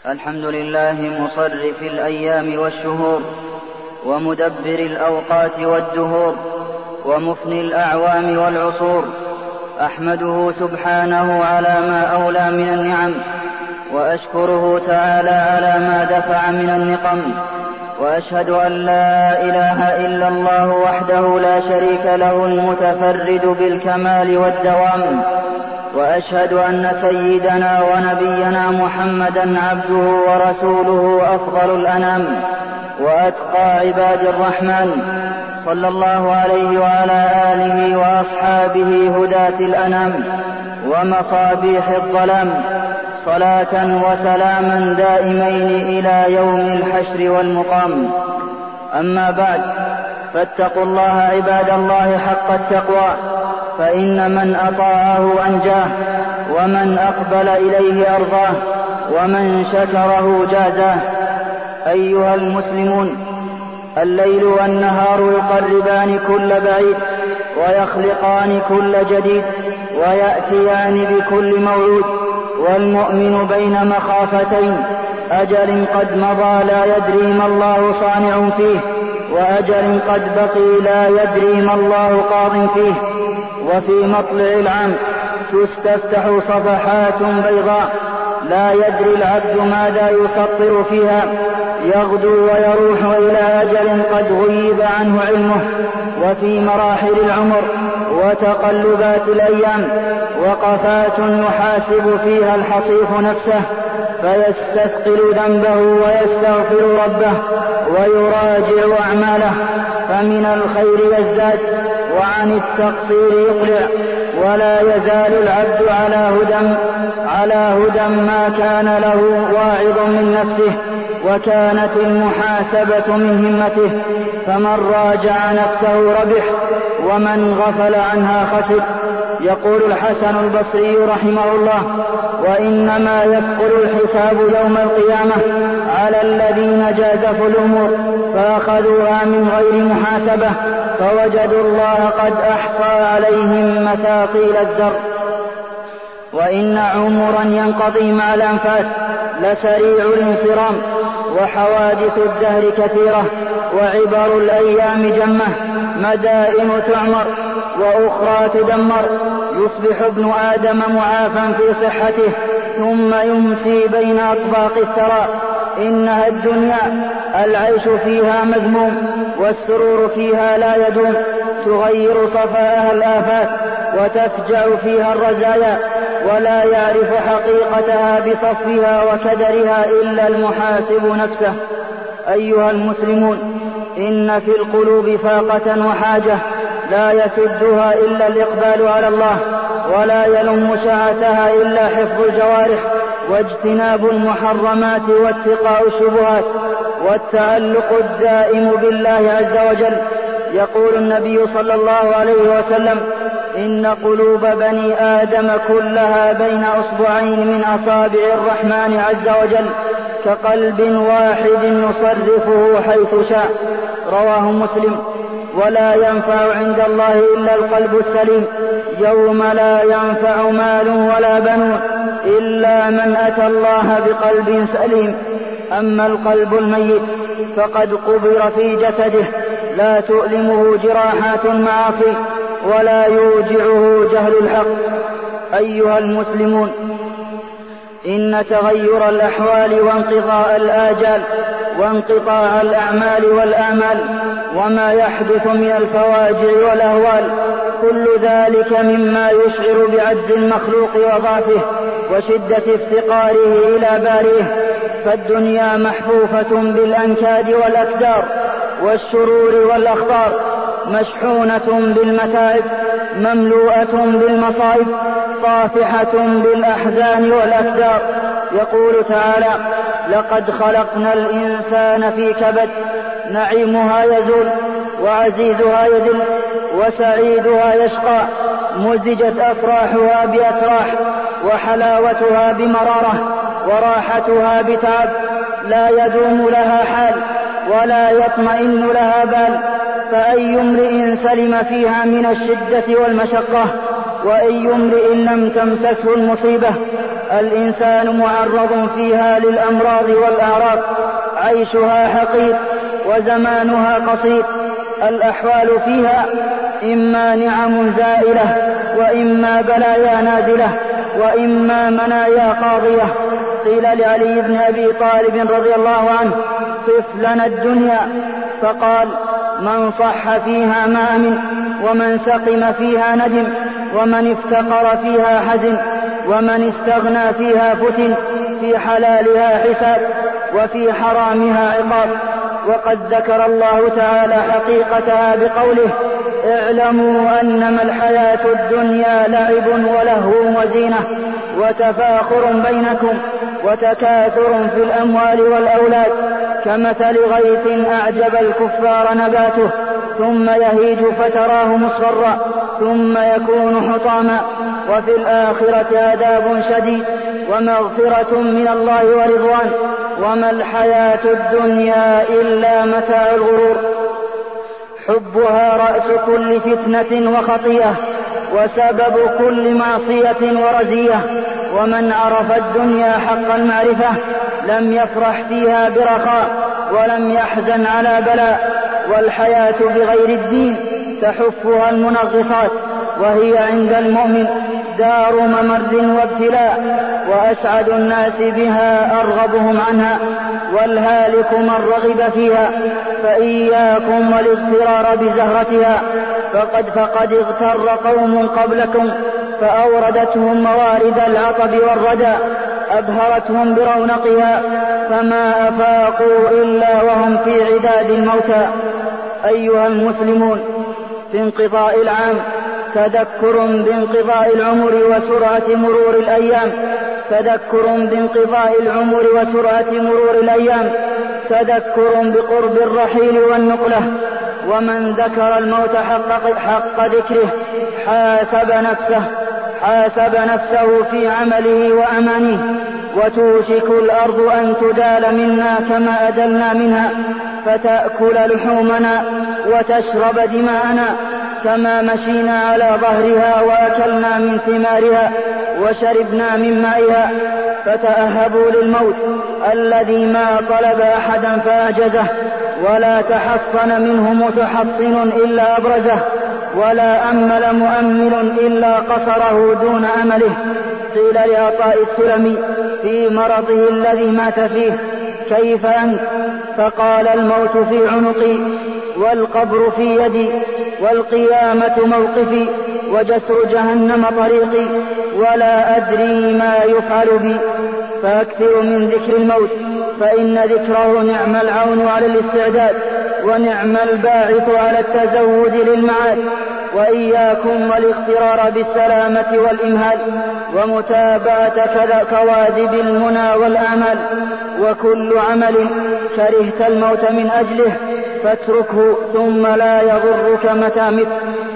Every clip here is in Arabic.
الحمد لله مصرف الأيام والشهور ومدبر الأوقات والدهور ومفني الأعوام والعصور. أحمده سبحانه على ما أولى من النعم، وأشكره تعالى على ما دفع من النقم، وأشهد أن لا إله إلا الله وحده لا شريك له المتفرد بالكمال والدوام، وأشهد أن سيدنا ونبينا محمدا عبده ورسوله أفضل الأنام وأتقى عباد الرحمن، صلى الله عليه وعلى آله وأصحابه هداة الأنام ومصابيح الظلام، صلاة وسلاما دائمين إلى يوم الحشر والمقام. أما بعد، فاتقوا الله عباد الله حق التقوى، فإن من أطاعه أنجاه، ومن أقبل إليه أرضاه، ومن شكره جازاه. أيها المسلمون، الليل والنهار يقربان كل بعيد، ويخلقان كل جديد، ويأتيان بكل موعود، والمؤمن بين مخافتين: أجل قد مضى لا يدري ما الله صانع فيه، وأجل قد بقي لا يدري ما الله قاض فيه. وفي مطلع العام تستفتح صفحات بيضاء لا يدري العبد ماذا يسطر فيها، يغدو ويروح إلى أجل قد غيب عنه علمه. وفي مراحل العمر وتقلبات الأيام وقفات يحاسب فيها الحصيف نفسه، فيستثقل ذنبه ويستغفر ربه ويراجع أعماله، فمن الخير يزداد وعن التقصير يقلع، ولا يزال العبد على هدى ما كان له واعظ من نفسه، وكانت المحاسبة من همته، فمن راجع نفسه ربح، ومن غفل عنها خسر. يقول الحسن البصري رحمه الله: وإنما يثقل الحساب يوم القيامة على الذين جازفوا الأمور فأخذوها من غير محاسبة، فوجدوا الله قد أحصى عليهم مثاقيل الذر. وإن عمرا ينقضي مع الأنفاس لسريع الانصرام، وحوادث الدهر كثيرة، وعبر الأيام جمة، مدائن تعمر وأخرى تدمر. يصبح ابن آدم معافا في صحته، ثم يمسي بين أطباق الثرى. إنها الدنيا العيش فيها مذموم، والسرور فيها لا يدوم، تغير صفاءها الآفات، وتفجع فيها الرزايا، ولا يعرف حقيقتها بصفها وكدرها إلا المحاسب نفسه. أيها المسلمون، إن في القلوب فاقة وحاجة لا يسدها إلا الإقبال على الله، ولا يلم شعثها إلا حفظ الجوارح، واجتناب المحرمات، واتقاء الشبهات، والتعلق الدائم بالله عز وجل. يقول النبي صلى الله عليه وسلم: إن قلوب بني آدم كلها بين أصبعين من أصابع الرحمن عز وجل، كقلب واحد يصرفه حيث شاء. رواه مسلم. ولا ينفع عند الله إلا القلب السليم، يوم لا ينفع مال ولا بنون إلا من أتى الله بقلب سليم. أما القلب الميت فقد قبر في جسده، لا تؤلمه جراحات المعاصي، ولا يوجعه جهل الحق. أيها المسلمون، إن تغير الأحوال وانقضاء الآجال وانقطاع الأعمال والآمال وما يحدث من الفواجع والأهوال، كل ذلك مما يشعر بعجز المخلوق وضعفه وشدة افتقاره إلى بارئه. فالدنيا محفوفة بالأنكاد والأكدار والشرور والأخطار، مشحونة بالمتاعب، مملوءة بالمصائب، طافحة بالأحزان والأكدار. يقول تعالى: لقد خلقنا الإنسان في كبد، نعيمها يزول، وعزيزها يذل، وسعيدها يشقى، مزجت أفراحها بأتراح، وحلاوتها بمرارة، وراحتها بتعب، لا يدوم لها حال، ولا يطمئن لها بال. فأي امرئ سلم فيها من الشدة والمشقة، وأي امرئ لم تمسسه المصيبة الإنسان معرض فيها للأمراض والأعراض، عيشها حقير وزمانها قصير، الأحوال فيها إما نعم زائلة وإما بلايا نازلة وإما منايا قاضية. قيل لعلي بن أبي طالب رضي الله عنه: صف لنا الدنيا، فقال: من صح فيها ما أمن، ومن سقم فيها ندم، ومن افتقر فيها حزن، ومن استغنى فيها فتن، في حلالها حساب وفي حرامها عقاب. وقد ذكر الله تعالى حقيقتها بقوله: اعلموا أنما الحياة الدنيا لعب ولهو وزينة وتفاخر بينكم وتكاثر في الأموال والأولاد كمثل غيث أعجب الكفار نباته ثم يهيج فتراه مصفرا ثم يكون حطاما، وفي الآخرة عذاب شديد ومغفرة من الله ورضوان، وما الحياة الدنيا إلا متاع الغرور. حبها رأس كل فتنة وخطيئة وسبب كل معصية ورزية، ومن عرف الدنيا حق المعرفة لم يفرح فيها برخاء ولم يحزن على بلاء. والحياة بغير الدين تحفها المنغصات، وهي عند المؤمن دار ممر وابتلاء، وأسعد الناس بها أرغبهم عنها، والهالك من رغب فيها. فإياكم والاغترار بزهرتها، فقد اغتر قوم قبلكم فأوردتهم موارد العطب والردى، أبهرتهم برونقها فما أفاقوا إلا وهم في عداد الموتى. أيها المسلمون، في انقضاء العام تذكر بانقضاء العمر وسرعة مرور الأيام، تذكر بانقضاء العمر وسرعة مرور الأيام، تذكر بقرب الرحيل والنقلة. ومن ذكر الموت حق ذكره حاسب نفسه في عمله وأمانه. وتوشك الأرض أن تدال منا كما أدلنا منها، فتأكل لحومنا وتشرب دماءنا، كما مشينا على ظهرها وأكلنا من ثمارها وشربنا من مائها. فتأهبوا للموت الذي ما طلب أحدا فأعجزه، ولا تحصن منه متحصن إلا أبرزه، ولا أمل مؤمل إلا قصره دون أمله. قيل لعطاء السلمي في مرضه الذي مات فيه: كيف أنت؟ فقال: الموت في عنقي، والقبر في يدي، والقيامة موقفي، وجسر جهنم طريقي، ولا أدري ما يفعل بي. فأكثر من ذكر الموت، فإن ذكره نعم العون على الاستعداد، ونعم الباعث على التزود للمعاد. وإياكم والاغترار بالسلامة والإمهال، ومتابعة كواذب المنى والآمال. وكل عمل كرهت الموت من أجله فاتركه، ثم لا يضرك متى مت.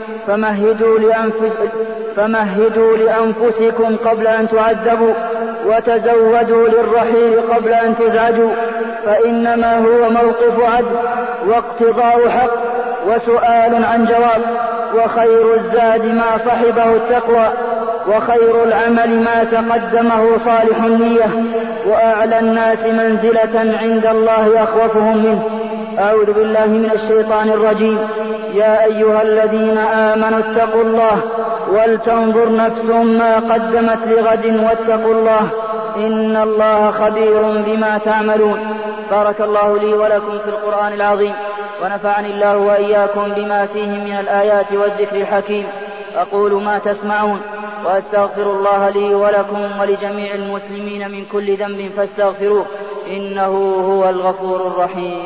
فمهدوا لأنفسكم قبل أن تعذبوا، وتزودوا للرحيل قبل أن تزعجوا، فإنما هو موقف عدل واقتضاء حق وسؤال عن جواب. وخير الزاد ما صحبه التقوى، وخير العمل ما تقدمه صالح النية، وأعلى الناس منزلة عند الله أخوفهم منه. أعوذ بالله من الشيطان الرجيم. يا أيها الذين آمنوا اتقوا الله ولتنظر نفس ما قدمت لغد واتقوا الله إن الله خبير بما تعملون. بارك الله لي ولكم في القرآن العظيم، ونفعني الله وإياكم بما فيه من الآيات والذكر الحكيم. أقول ما تسمعون، وأستغفر الله لي ولكم ولجميع المسلمين من كل ذنب فاستغفروه إنه هو الغفور الرحيم.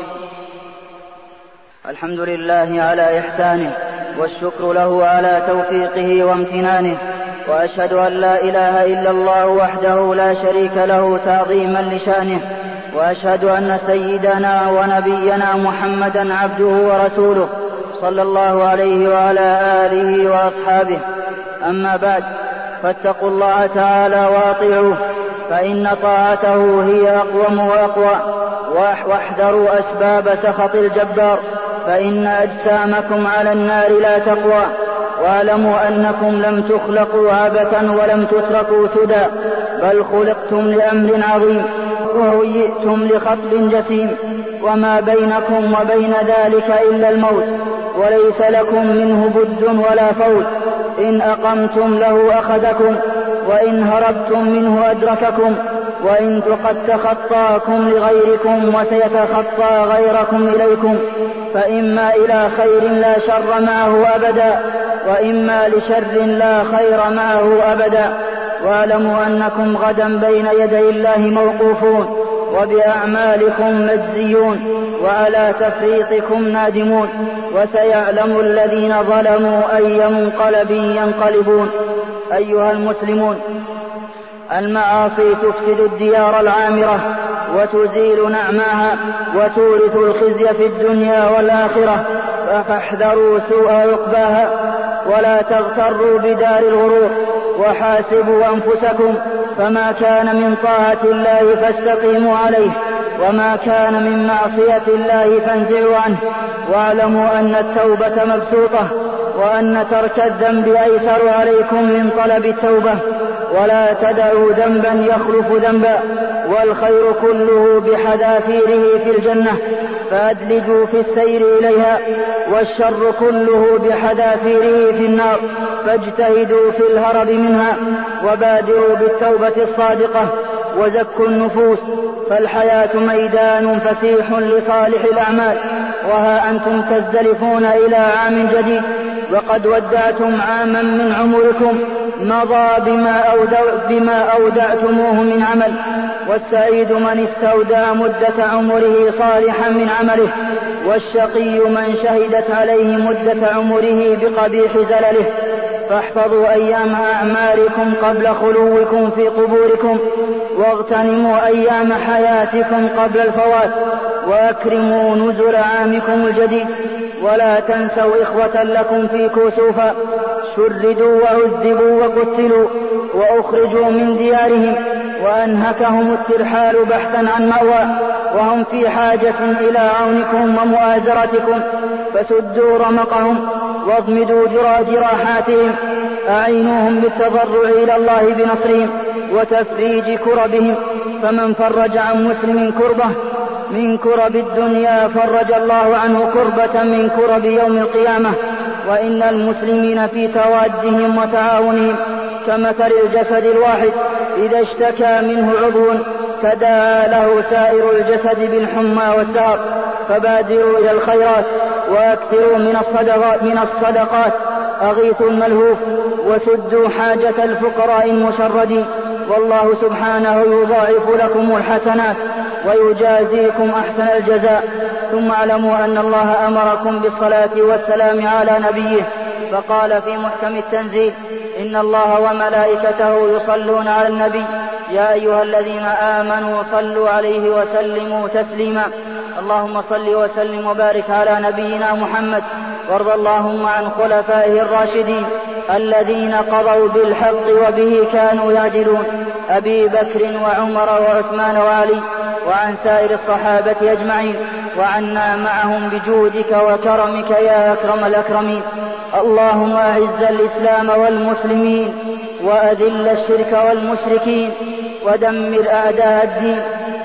الحمد لله على إحسانه، والشكر له على توفيقه وامتنانه، وأشهد أن لا إله إلا الله وحده لا شريك له تعظيما لشانه، وأشهد أن سيدنا ونبينا محمدا عبده ورسوله صلى الله عليه وعلى آله وأصحابه. أما بعد، فاتقوا الله تعالى وأطيعوه، فإن طاعته هي أقوم وأقوى. واحذروا أسباب سخط الجبار، فإن أجسامكم على النار لا تقوى. واعلموا أنكم لم تخلقوا عبثا ولم تتركوا سدى، بل خلقتم لأمر عظيم وهيئتم لخطب جسيم، وما بينكم وبين ذلك إلا الموت، وليس لكم منه بد ولا فوت. إن أقمتم له أخذكم، وإن هربتم منه أدرككم، وإن قد تخطاكم لغيركم وسيتخطى غيركم إليكم، فإما إلى خير لا شر معه أبدا، وإما لشر لا خير معه أبدا. واعلموا أنكم غدا بين يدي الله موقوفون، وبأعمالكم مجزيون، وعلى تفريطكم نادمون، وسيعلم الذين ظلموا أي منقلب ينقلبون. أيها المسلمون، المعاصي تفسد الديار العامرة وتزيل نعماها وتورث الخزي في الدنيا والآخرة، فاحذروا سوء عقباها ولا تغتروا بدار الغرور، وحاسبوا أنفسكم، فما كان من طاعة الله فاستقيموا عليه، وما كان من معصية الله فانزعوا عنه. واعلموا أن التوبة مبسوطة، وأن ترك الذنب أيسر عليكم من طلب التوبة، ولا تدعوا ذنبا يخلف ذنبا، والخير كله بحذافيره في الجنة، فأدلجوا في السير إليها، والشر كله بحذافيره في النار، فاجتهدوا في الهرب منها، وبادروا بالتوبة الصادقة، وزكوا النفوس، فالحياة ميدان فسيح لصالح الأعمال، وها أنتم تزدلفون إلى عام جديد، وقد ودعتم عاما من عمركم مضى بما أودعتموه من عمل، والسعيد من استودع مدة عمره صالحا من عمله، والشقي من شهدت عليه مدة عمره بقبيح زلله. فاحفظوا أيام أعماركم قبل خلوكم في قبوركم، واغتنموا أيام حياتكم قبل الفوات، وأكرموا نزل عامكم الجديد، ولا تنسوا إخوة لكم في كسوفا شردوا وعذبوا وقتلوا وأخرجوا من ديارهم، وأنهكهم الترحال بحثا عن مأوى، وهم في حاجة إلى عونكم ومؤازرتكم، فسدوا رمقهم واضمدوا جراحاتهم، أعينوهم بالتضرع إلى الله بنصرهم وتفريج كربهم. فمن فرج عن مسلم كربة من كرب الدنيا فرج الله عنه كربة من كرب يوم القيامة. وإن المسلمين في توادهم وتعاونهم كمثل الجسد الواحد، إذا اشتكى منه عضو تداعى له سائر الجسد بالحمى والسهر. فبادروا إلى الخيرات، وأكثروا من الصدقات، أغيثوا الملهوف، وسدوا حاجة الفقراء المشردين، والله سبحانه يضاعف لكم الحسنات ويجازيكم أحسن الجزاء. ثم اعلموا أن الله أمركم بالصلاة والسلام على نبيه، فقال في محكم التنزيل: إن الله وملائكته يصلون على النبي يا أيها الذين آمنوا صلوا عليه وسلموا تسليما. اللهم صل وسلم وبارك على نبينا محمد، وارض اللهم عن خلفائه الراشدين الذين قضوا بالحق وبه كانوا يعدلون، أبي بكر وعمر وعثمان وعلي، وعن سائر الصحابة أجمعين، وعنا معهم بجودك وكرمك يا أكرم الأكرمين. اللهم أعز الإسلام والمسلمين، وأذل الشرك والمشركين، ودمر أعداء الدين،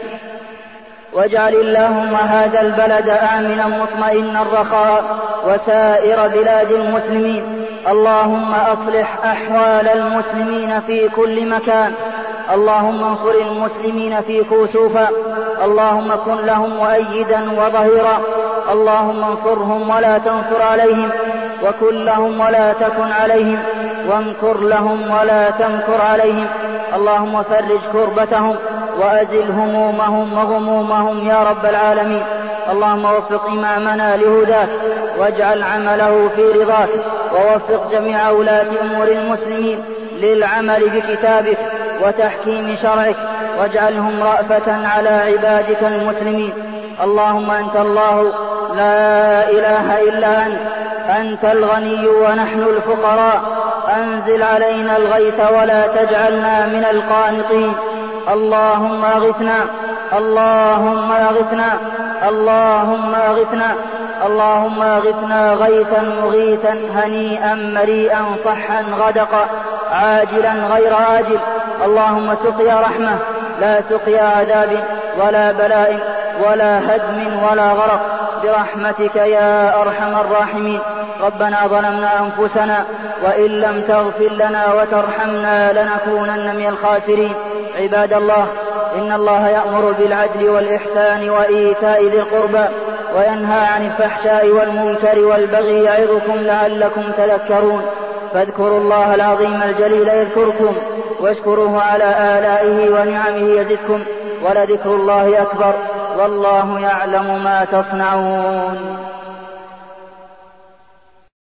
واجعل اللهم هذا البلد آمنا مطمئنا رخاء، وسائر بلاد المسلمين. اللهم أصلح أحوال المسلمين في كل مكان. اللهم انصر المسلمين في كسوفا، اللهم كن لهم مؤيدا وظهيرا. اللهم انصرهم ولا تنصر عليهم، وكن لهم ولا تكن عليهم، وامكر لهم ولا تمكر عليهم. اللهم فرج كربتهم وأزل همومهم وغمومهم يا رب العالمين. اللهم وفق إمامنا لهداك، واجعل عمله في رضاك، ووفق جميع ولاة أمور المسلمين للعمل بكتابك وتحكيم شرعك، واجعلهم رأفة على عبادك المسلمين. اللهم أنت الله لا إله إلا أنت الغني ونحن الفقراء، أنزل علينا الغيث ولا تجعلنا من القانطين. اللهم أغثنا، اللهم أغثنا، اللهم أغثنا، اللهم أغثنا غيثا مغيثا هنيئا مريئا صحا غدقا عاجلا غير آجل. اللهم سقيا رحمة لا سقيا عذاب ولا بلاء ولا هدم ولا غرق، برحمتك يا أرحم الراحمين. ربنا ظلمنا أنفسنا وإن لم تغفر لنا وترحمنا لنكونن من الخاسرين. عباد الله، إن الله يأمر بالعدل والإحسان وإيتاء ذي القربى وينهى عن الفحشاء والمنكر والبغي يعظكم لعلكم تذكرون. فاذكروا الله العظيم الجليل يذكركم واشكروه على آلائه ونعمه يزدكم، ولذكر الله أكبر والله يعلم ما تصنعون.